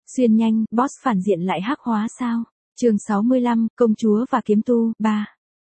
Xuyên nhanh, boss phản diện lại hắc hóa sao? Chương 65, công chúa và kiếm tu, 3.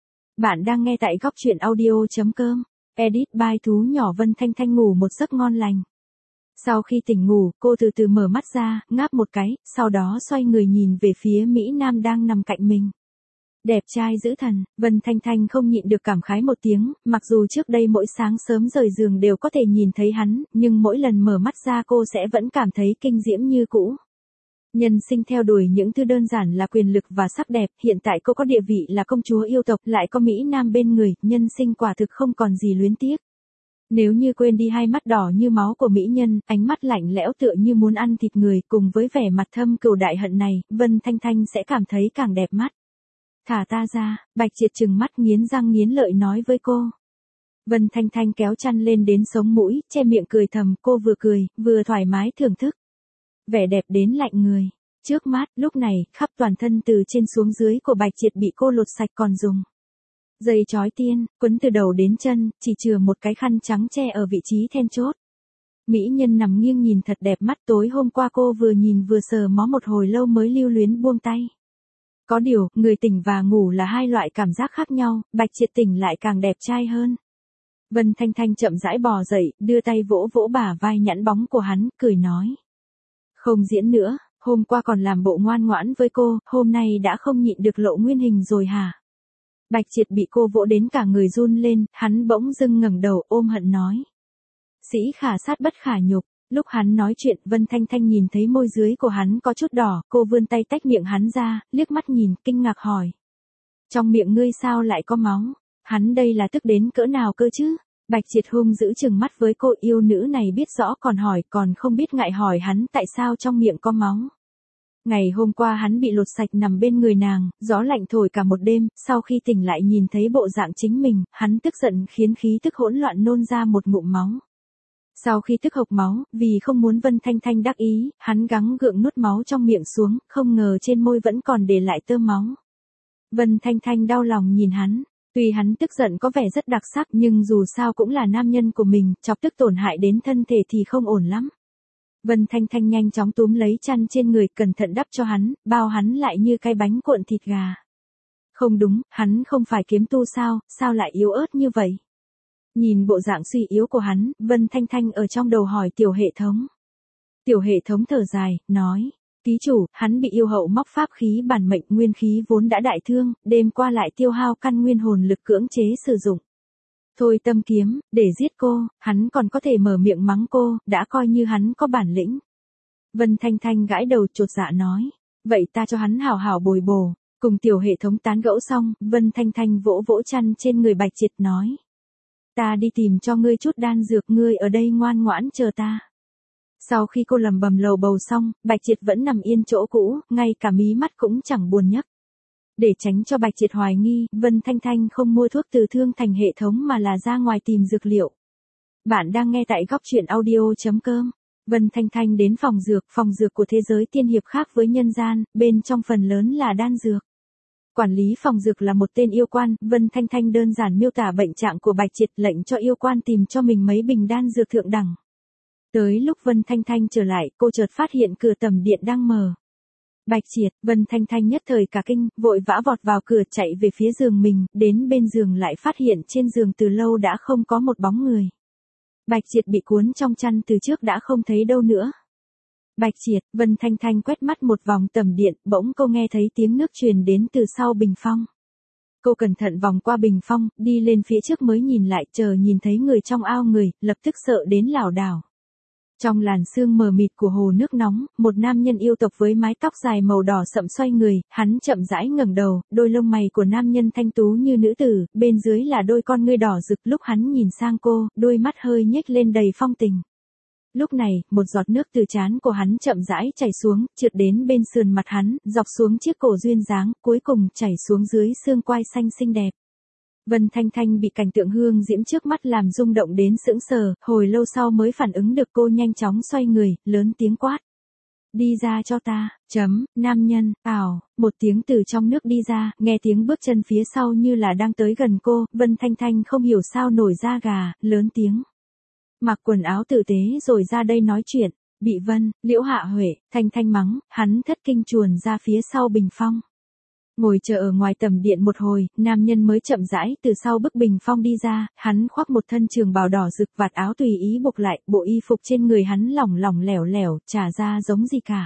Bạn đang nghe tại góc truyện audio.com. Edit by Thú Nhỏ. Vân Thanh Thanh ngủ một giấc ngon lành. Sau khi tỉnh ngủ, cô từ từ mở mắt ra, ngáp một cái, sau đó xoay người nhìn về phía Mỹ Nam đang nằm cạnh mình. Đẹp trai dữ thần, Vân Thanh Thanh không nhịn được cảm khái một tiếng, mặc dù trước đây mỗi sáng sớm rời giường đều có thể nhìn thấy hắn, nhưng mỗi lần mở mắt ra cô sẽ vẫn cảm thấy kinh diễm như cũ. Nhân sinh theo đuổi những thứ đơn giản là quyền lực và sắc đẹp, hiện tại cô có địa vị là công chúa yêu tộc, lại có Mỹ Nam bên người, nhân sinh quả thực không còn gì luyến tiếc. Nếu như quên đi hai mắt đỏ như máu của mỹ nhân, ánh mắt lạnh lẽo tựa như muốn ăn thịt người, cùng với vẻ mặt thâm cừu đại hận này, Vân Thanh Thanh sẽ cảm thấy càng đẹp mắt. Thả ta ra, Bạch Triệt trừng mắt nghiến răng nghiến lợi nói với cô. Vân Thanh Thanh kéo chăn lên đến sống mũi, che miệng cười thầm, cô vừa cười, vừa thoải mái thưởng thức. Vẻ đẹp đến lạnh người. Trước mắt, lúc này, khắp toàn thân từ trên xuống dưới của Bạch Triệt bị cô lột sạch còn dùng dây chói tiên, quấn từ đầu đến chân, chỉ chừa một cái khăn trắng che ở vị trí then chốt. Mỹ nhân nằm nghiêng nhìn thật đẹp mắt, tối hôm qua cô vừa nhìn vừa sờ mó một hồi lâu mới lưu luyến buông tay. Có điều, người tỉnh và ngủ là hai loại cảm giác khác nhau, Bạch Triệt tỉnh lại càng đẹp trai hơn. Vân Thanh Thanh chậm rãi bò dậy, đưa tay vỗ vỗ bả vai nhẵn bóng của hắn, cười nói. Không diễn nữa, hôm qua còn làm bộ ngoan ngoãn với cô, hôm nay đã không nhịn được lộ nguyên hình rồi hả? Bạch Triệt bị cô vỗ đến cả người run lên, hắn bỗng dưng ngẩng đầu ôm hận nói. Sĩ khả sát bất khả nhục. Lúc hắn nói chuyện, Vân Thanh Thanh nhìn thấy môi dưới của hắn có chút đỏ, cô vươn tay tách miệng hắn ra, liếc mắt nhìn, kinh ngạc hỏi. Trong miệng ngươi sao lại có máu? Hắn đây là tức đến cỡ nào cơ chứ? Bạch Triệt hung dữ trừng mắt với cô, yêu nữ này biết rõ còn hỏi, còn không biết ngại hỏi hắn tại sao trong miệng có máu. Ngày hôm qua hắn bị lột sạch nằm bên người nàng, gió lạnh thổi cả một đêm, sau khi tỉnh lại nhìn thấy bộ dạng chính mình, hắn tức giận khiến khí tức hỗn loạn nôn ra một ngụm máu. Sau khi tức hộc máu, vì không muốn Vân Thanh Thanh đắc ý, hắn gắng gượng nuốt máu trong miệng xuống, không ngờ trên môi vẫn còn để lại tơ máu. Vân Thanh Thanh đau lòng nhìn hắn, tuy hắn tức giận có vẻ rất đặc sắc nhưng dù sao cũng là nam nhân của mình, chọc tức tổn hại đến thân thể thì không ổn lắm. Vân Thanh Thanh nhanh chóng túm lấy chăn trên người, cẩn thận đắp cho hắn, bao hắn lại như cái bánh cuộn thịt gà. Không đúng, hắn không phải kiếm tu sao lại yếu ớt như vậy? Nhìn bộ dạng suy yếu của hắn, Vân Thanh Thanh ở trong đầu hỏi tiểu hệ thống. Tiểu hệ thống thở dài, nói. Ký chủ, hắn bị yêu hậu móc pháp khí bản mệnh, nguyên khí vốn đã đại thương, đêm qua lại tiêu hao căn nguyên hồn lực cưỡng chế sử dụng. Thôi tâm kiếm, để giết cô, hắn còn có thể mở miệng mắng cô, đã coi như hắn có bản lĩnh. Vân Thanh Thanh gãi đầu chột dạ nói. Vậy ta cho hắn hảo hảo bồi bổ. Cùng tiểu hệ thống tán gẫu xong, Vân Thanh Thanh vỗ vỗ chăn trên người Bạch Triệt nói. Ta đi tìm cho ngươi chút đan dược, ngươi ở đây ngoan ngoãn chờ ta. Sau khi cô lầm bầm lầu bầu xong, Bạch Triệt vẫn nằm yên chỗ cũ, ngay cả mí mắt cũng chẳng buồn nhấc. Để tránh cho Bạch Triệt hoài nghi, Vân Thanh Thanh không mua thuốc từ thương thành hệ thống mà là ra ngoài tìm dược liệu. Bạn đang nghe tại góc truyện audio.com. Vân Thanh Thanh đến phòng dược của thế giới tiên hiệp khác với nhân gian, bên trong phần lớn là đan dược. Quản lý phòng dược là một tên yêu quan, Vân Thanh Thanh đơn giản miêu tả bệnh trạng của Bạch Triệt, lệnh cho yêu quan tìm cho mình mấy bình đan dược thượng đẳng. Tới lúc Vân Thanh Thanh trở lại, cô chợt phát hiện cửa tầm điện đang mở. Bạch Triệt, Vân Thanh Thanh nhất thời cả kinh, vội vã vọt vào cửa chạy về phía giường mình, đến bên giường lại phát hiện trên giường từ lâu đã không có một bóng người. Bạch Triệt bị cuốn trong chăn từ trước đã không thấy đâu nữa. Bạch Triệt, Vân Thanh Thanh quét mắt một vòng tầm điện, bỗng cô nghe thấy tiếng nước truyền đến từ sau bình phong. Cô cẩn thận vòng qua bình phong, đi lên phía trước mới nhìn lại, chờ nhìn thấy người trong ao người, lập tức sợ đến lảo đảo. Trong làn sương mờ mịt của hồ nước nóng, một nam nhân yêu tộc với mái tóc dài màu đỏ sậm xoay người, hắn chậm rãi ngẩng đầu, đôi lông mày của nam nhân thanh tú như nữ tử, bên dưới là đôi con ngươi đỏ rực, lúc hắn nhìn sang cô, đôi mắt hơi nhếch lên đầy phong tình. Lúc này, một giọt nước từ trán của hắn chậm rãi chảy xuống, trượt đến bên sườn mặt hắn, dọc xuống chiếc cổ duyên dáng, cuối cùng chảy xuống dưới xương quai xanh xinh đẹp. Vân Thanh Thanh bị cảnh tượng hương diễm trước mắt làm rung động đến sững sờ, hồi lâu sau mới phản ứng được, cô nhanh chóng xoay người, lớn tiếng quát. Đi ra cho ta, nam nhân, một tiếng từ trong nước đi ra, nghe tiếng bước chân phía sau như là đang tới gần cô, Vân Thanh Thanh không hiểu sao nổi da gà, lớn tiếng. Mặc quần áo tử tế rồi ra đây nói chuyện. Bị Vân, Liễu Hạ Huệ, Thanh Thanh mắng, hắn thất kinh chuồn ra phía sau bình phong. Ngồi chờ ở ngoài tầm điện một hồi, nam nhân mới chậm rãi từ sau bức bình phong đi ra, hắn khoác một thân trường bào đỏ rực, vạt áo tùy ý buộc lại, bộ y phục trên người hắn lỏng lỏng lẻo lẻo, chả ra giống gì cả.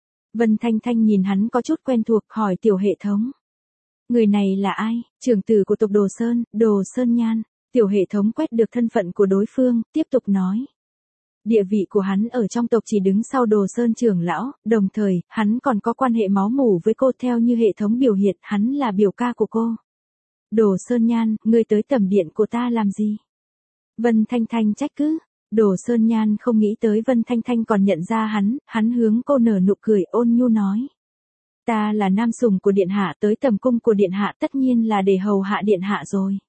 Vân Thanh Thanh nhìn hắn có chút quen thuộc, hỏi Tiểu Hệ Thống. Người này là ai? Trưởng tử của tộc Đồ Sơn Nhan. Tiểu Hệ Thống quét được thân phận của đối phương, tiếp tục nói. Địa vị của hắn ở trong tộc chỉ đứng sau Đồ Sơn trưởng lão, đồng thời, hắn còn có quan hệ máu mủ với cô theo như hệ thống biểu hiện, hắn là biểu ca của cô. Đồ Sơn Nhan, ngươi tới tầm điện của ta làm gì? Vân Thanh Thanh trách cứ. Đồ Sơn Nhan không nghĩ tới Vân Thanh Thanh còn nhận ra hắn hướng cô nở nụ cười ôn nhu nói. Ta là nam sủng của điện hạ, tới tầm cung của điện hạ tất nhiên là để hầu hạ điện hạ rồi.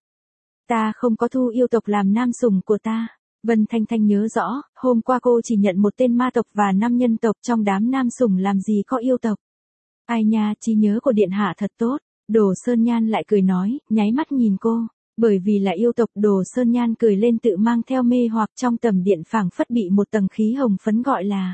Ta không có thu yêu tộc làm nam sủng của ta. Vân Thanh Thanh nhớ rõ, hôm qua cô chỉ nhận một tên ma tộc và 5 nhân tộc, trong đám nam sủng làm gì có yêu tộc. Ai nha, trí nhớ của điện hạ thật tốt. Đồ Sơn Nhan lại cười nói, nháy mắt nhìn cô. Bởi vì là yêu tộc, Đồ Sơn Nhan cười lên tự mang theo mê hoặc, trong tầm điện phảng phất bị một tầng khí hồng phấn gọi là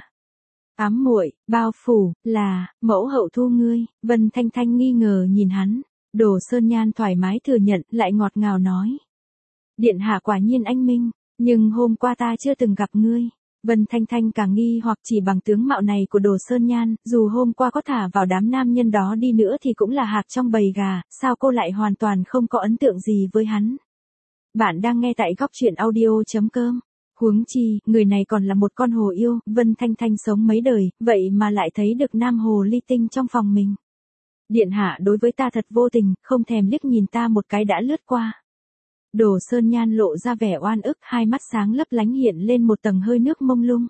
ám muội, bao phủ, là mẫu hậu thu ngươi. Vân Thanh Thanh nghi ngờ nhìn hắn. Đồ Sơn Nhan thoải mái thừa nhận, lại ngọt ngào nói. Điện hạ quả nhiên anh minh, nhưng hôm qua ta chưa từng gặp ngươi. Vân Thanh Thanh càng nghi hoặc chỉ bằng tướng mạo này của Đồ Sơn Nhan, dù hôm qua có thả vào đám nam nhân đó đi nữa thì cũng là hạc trong bầy gà, sao cô lại hoàn toàn không có ấn tượng gì với hắn. Bạn đang nghe tại góc truyện audio.com. Huống chi, người này còn là một con hồ yêu, Vân Thanh Thanh sống mấy đời, vậy mà lại thấy được nam hồ ly tinh trong phòng mình. Điện hạ đối với ta thật vô tình, không thèm liếc nhìn ta một cái đã lướt qua. Đồ Sơn Nhan lộ ra vẻ oan ức, hai mắt sáng lấp lánh hiện lên một tầng hơi nước mông lung.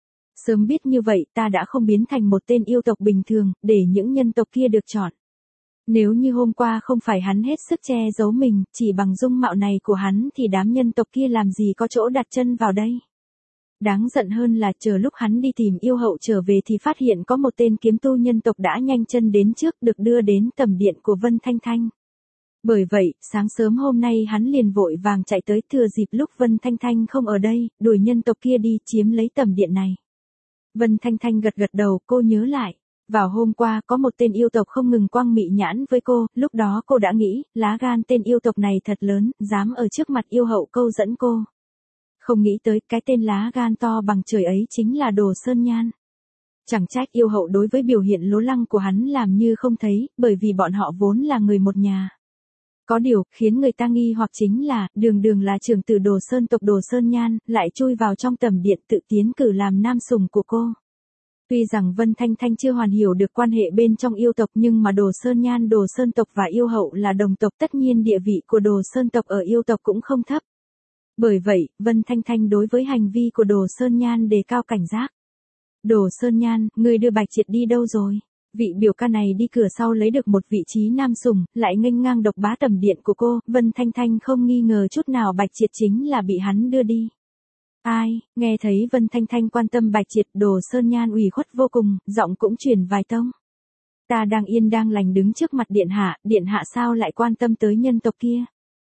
Sớm biết như vậy ta đã không biến thành một tên yêu tộc bình thường, để những nhân tộc kia được chọn. Nếu như hôm qua không phải hắn hết sức che giấu mình, chỉ bằng dung mạo này của hắn thì đám nhân tộc kia làm gì có chỗ đặt chân vào đây. Đáng giận hơn là chờ lúc hắn đi tìm yêu hậu trở về thì phát hiện có một tên kiếm tu nhân tộc đã nhanh chân đến trước, được đưa đến tầm điện của Vân Thanh Thanh. Bởi vậy, sáng sớm hôm nay hắn liền vội vàng chạy tới, thừa dịp lúc Vân Thanh Thanh không ở đây, đuổi nhân tộc kia đi chiếm lấy tầm điện này. Vân Thanh Thanh gật gật đầu, cô nhớ lại. Vào hôm qua có một tên yêu tộc không ngừng quang mị nhãn với cô, lúc đó cô đã nghĩ, lá gan tên yêu tộc này thật lớn, dám ở trước mặt yêu hậu câu dẫn cô. Không nghĩ tới cái tên lá gan to bằng trời ấy chính là Đồ Sơn Nhan. Chẳng trách yêu hậu đối với biểu hiện lố lăng của hắn làm như không thấy, bởi vì bọn họ vốn là người một nhà. Có điều, khiến người ta nghi hoặc chính là, đường là trưởng tử Đồ Sơn tộc Đồ Sơn Nhan, lại chui vào trong tầm điện tự tiến cử làm nam sủng của cô. Tuy rằng Vân Thanh Thanh chưa hoàn hiểu được quan hệ bên trong yêu tộc nhưng mà Đồ Sơn Nhan Đồ Sơn tộc và yêu hậu là đồng tộc, tất nhiên địa vị của Đồ Sơn tộc ở yêu tộc cũng không thấp. Bởi vậy, Vân Thanh Thanh đối với hành vi của Đồ Sơn Nhan đề cao cảnh giác. Đồ Sơn Nhan, người đưa Bạch Triệt đi đâu rồi? Vị biểu ca này đi cửa sau lấy được một vị trí nam sủng, lại nghênh ngang độc bá tầm điện của cô, Vân Thanh Thanh không nghi ngờ chút nào Bạch Triệt chính là bị hắn đưa đi. Ai, nghe thấy Vân Thanh Thanh quan tâm Bạch Triệt, Đồ Sơn Nhan ủy khuất vô cùng, giọng cũng chuyển vài tông. Ta đang yên đang lành đứng trước mặt điện hạ sao lại quan tâm tới nhân tộc kia?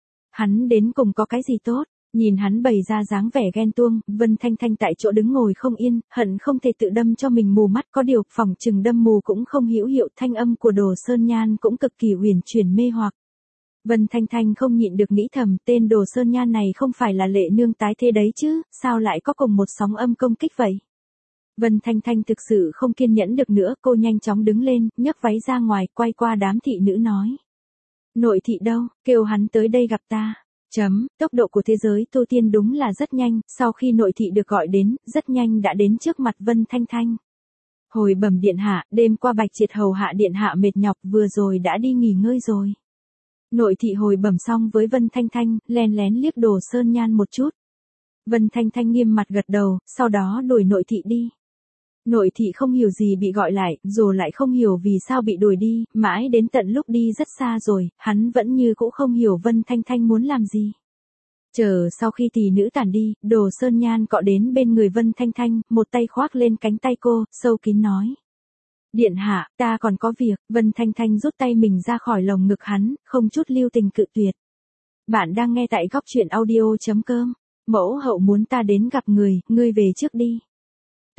Hắn đến cùng có cái gì tốt? Nhìn hắn bày ra dáng vẻ ghen tuông, Vân Thanh Thanh tại chỗ đứng ngồi không yên, hận không thể tự đâm cho mình mù mắt, có điều phòng chừng đâm mù cũng không hữu hiệu, thanh âm của Đồ Sơn Nhan cũng cực kỳ huyền chuyển mê hoặc. Vân Thanh Thanh không nhịn được nghĩ thầm, tên Đồ Sơn Nhan này không phải là Lệ Nương tái thế đấy chứ, sao lại có cùng một sóng âm công kích vậy? Vân Thanh Thanh thực sự không kiên nhẫn được nữa, cô nhanh chóng đứng lên, nhấc váy ra ngoài, quay qua đám thị nữ nói. Nội thị đâu, kêu hắn tới đây gặp ta. Tốc độ của thế giới tu tiên đúng là rất nhanh, sau khi nội thị được gọi đến, rất nhanh đã đến trước mặt Vân Thanh Thanh. Hồi bẩm điện hạ, đêm qua Bạch Triệt hầu hạ điện hạ mệt nhọc, vừa rồi đã đi nghỉ ngơi rồi. Nội thị hồi bẩm xong với Vân Thanh Thanh, lén lén liếc Đồ Sơn Nhan một chút. Vân Thanh Thanh nghiêm mặt gật đầu, sau đó đuổi nội thị đi. Nội thị không hiểu gì bị gọi lại, rồi lại không hiểu vì sao bị đuổi đi, mãi đến tận lúc đi rất xa rồi, hắn vẫn như cũ không hiểu Vân Thanh Thanh muốn làm gì. Chờ sau khi tỷ nữ tản đi, Đồ Sơn Nhan cọ đến bên người Vân Thanh Thanh, một tay khoác lên cánh tay cô, sâu kín nói. Điện hạ, ta còn có việc. Vân Thanh Thanh rút tay mình ra khỏi lồng ngực hắn, không chút lưu tình cự tuyệt. Bạn đang nghe tại góc truyện audio.com. Mẫu hậu muốn ta đến gặp người, ngươi về trước đi.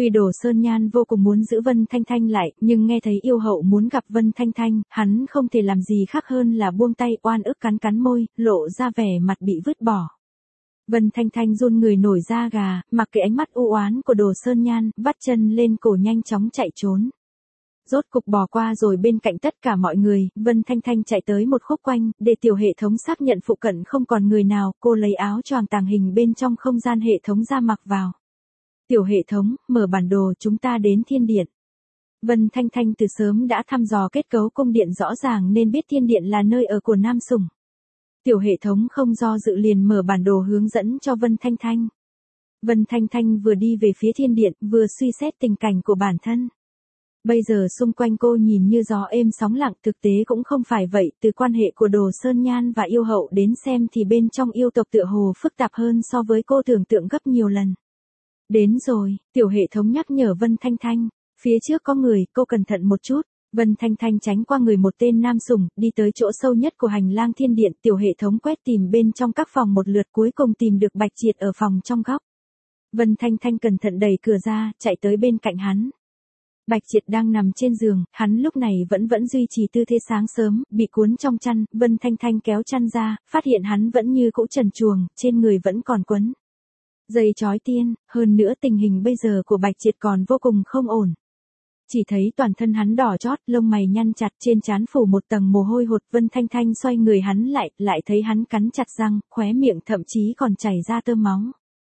Tuy Đồ Sơn Nhan vô cùng muốn giữ Vân Thanh Thanh lại, nhưng nghe thấy yêu hậu muốn gặp Vân Thanh Thanh, hắn không thể làm gì khác hơn là buông tay oan ức cắn cắn môi, lộ ra vẻ mặt bị vứt bỏ. Vân Thanh Thanh run người nổi da gà, mặc kệ ánh mắt u oán của Đồ Sơn Nhan, vắt chân lên cổ nhanh chóng chạy trốn. Rốt cục bỏ qua rồi bên cạnh tất cả mọi người, Vân Thanh Thanh chạy tới một khúc quanh, để tiểu hệ thống xác nhận phụ cận không còn người nào, cô lấy áo choàng tàng hình bên trong không gian hệ thống ra mặc vào. Tiểu hệ thống, mở bản đồ chúng ta đến thiên điện. Vân Thanh Thanh từ sớm đã thăm dò kết cấu cung điện rõ ràng nên biết thiên điện là nơi ở của Nam Sủng. Tiểu hệ thống không do dự liền mở bản đồ hướng dẫn cho Vân Thanh Thanh. Vân Thanh Thanh vừa đi về phía thiên điện, vừa suy xét tình cảnh của bản thân. Bây giờ xung quanh cô nhìn như gió êm sóng lặng, thực tế cũng không phải vậy, từ quan hệ của Đồ Sơn Nhan và yêu hậu đến xem thì bên trong yêu tộc tựa hồ phức tạp hơn so với cô tưởng tượng gấp nhiều lần. Đến rồi, tiểu hệ thống nhắc nhở Vân Thanh Thanh, phía trước có người, cô cẩn thận một chút. Vân Thanh Thanh tránh qua người một tên nam sủng, đi tới chỗ sâu nhất của hành lang thiên điện, tiểu hệ thống quét tìm bên trong các phòng một lượt cuối cùng tìm được Bạch Triệt ở phòng trong góc. Vân Thanh Thanh cẩn thận đẩy cửa ra, chạy tới bên cạnh hắn. Bạch Triệt đang nằm trên giường, hắn lúc này vẫn duy trì tư thế sáng sớm, bị cuốn trong chăn, Vân Thanh Thanh kéo chăn ra, phát hiện hắn vẫn như cũ trần truồng, trên người vẫn còn quấn dây chói tiên, hơn nữa tình hình bây giờ của Bạch Triệt còn vô cùng không ổn. Chỉ thấy toàn thân hắn đỏ chót, lông mày nhăn chặt, trên trán phủ một tầng mồ hôi hột. Vân Thanh Thanh xoay người hắn lại thấy hắn cắn chặt răng, khóe miệng thậm chí còn chảy ra tơ máu.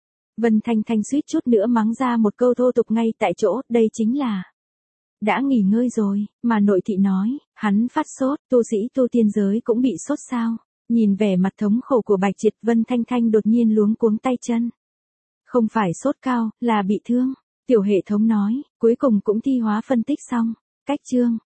Vân Thanh Thanh suýt chút nữa mắng ra một câu thô tục ngay tại chỗ, đây chính là đã nghỉ ngơi rồi, mà nội thị nói, hắn phát sốt, tu sĩ tu tiên giới cũng bị sốt sao. Nhìn vẻ mặt thống khổ của Bạch Triệt, Vân Thanh Thanh đột nhiên luống cuống tay chân. Không phải sốt cao, là bị thương. Tiểu hệ thống nói, cuối cùng cũng thi hóa phân tích xong. Cách chương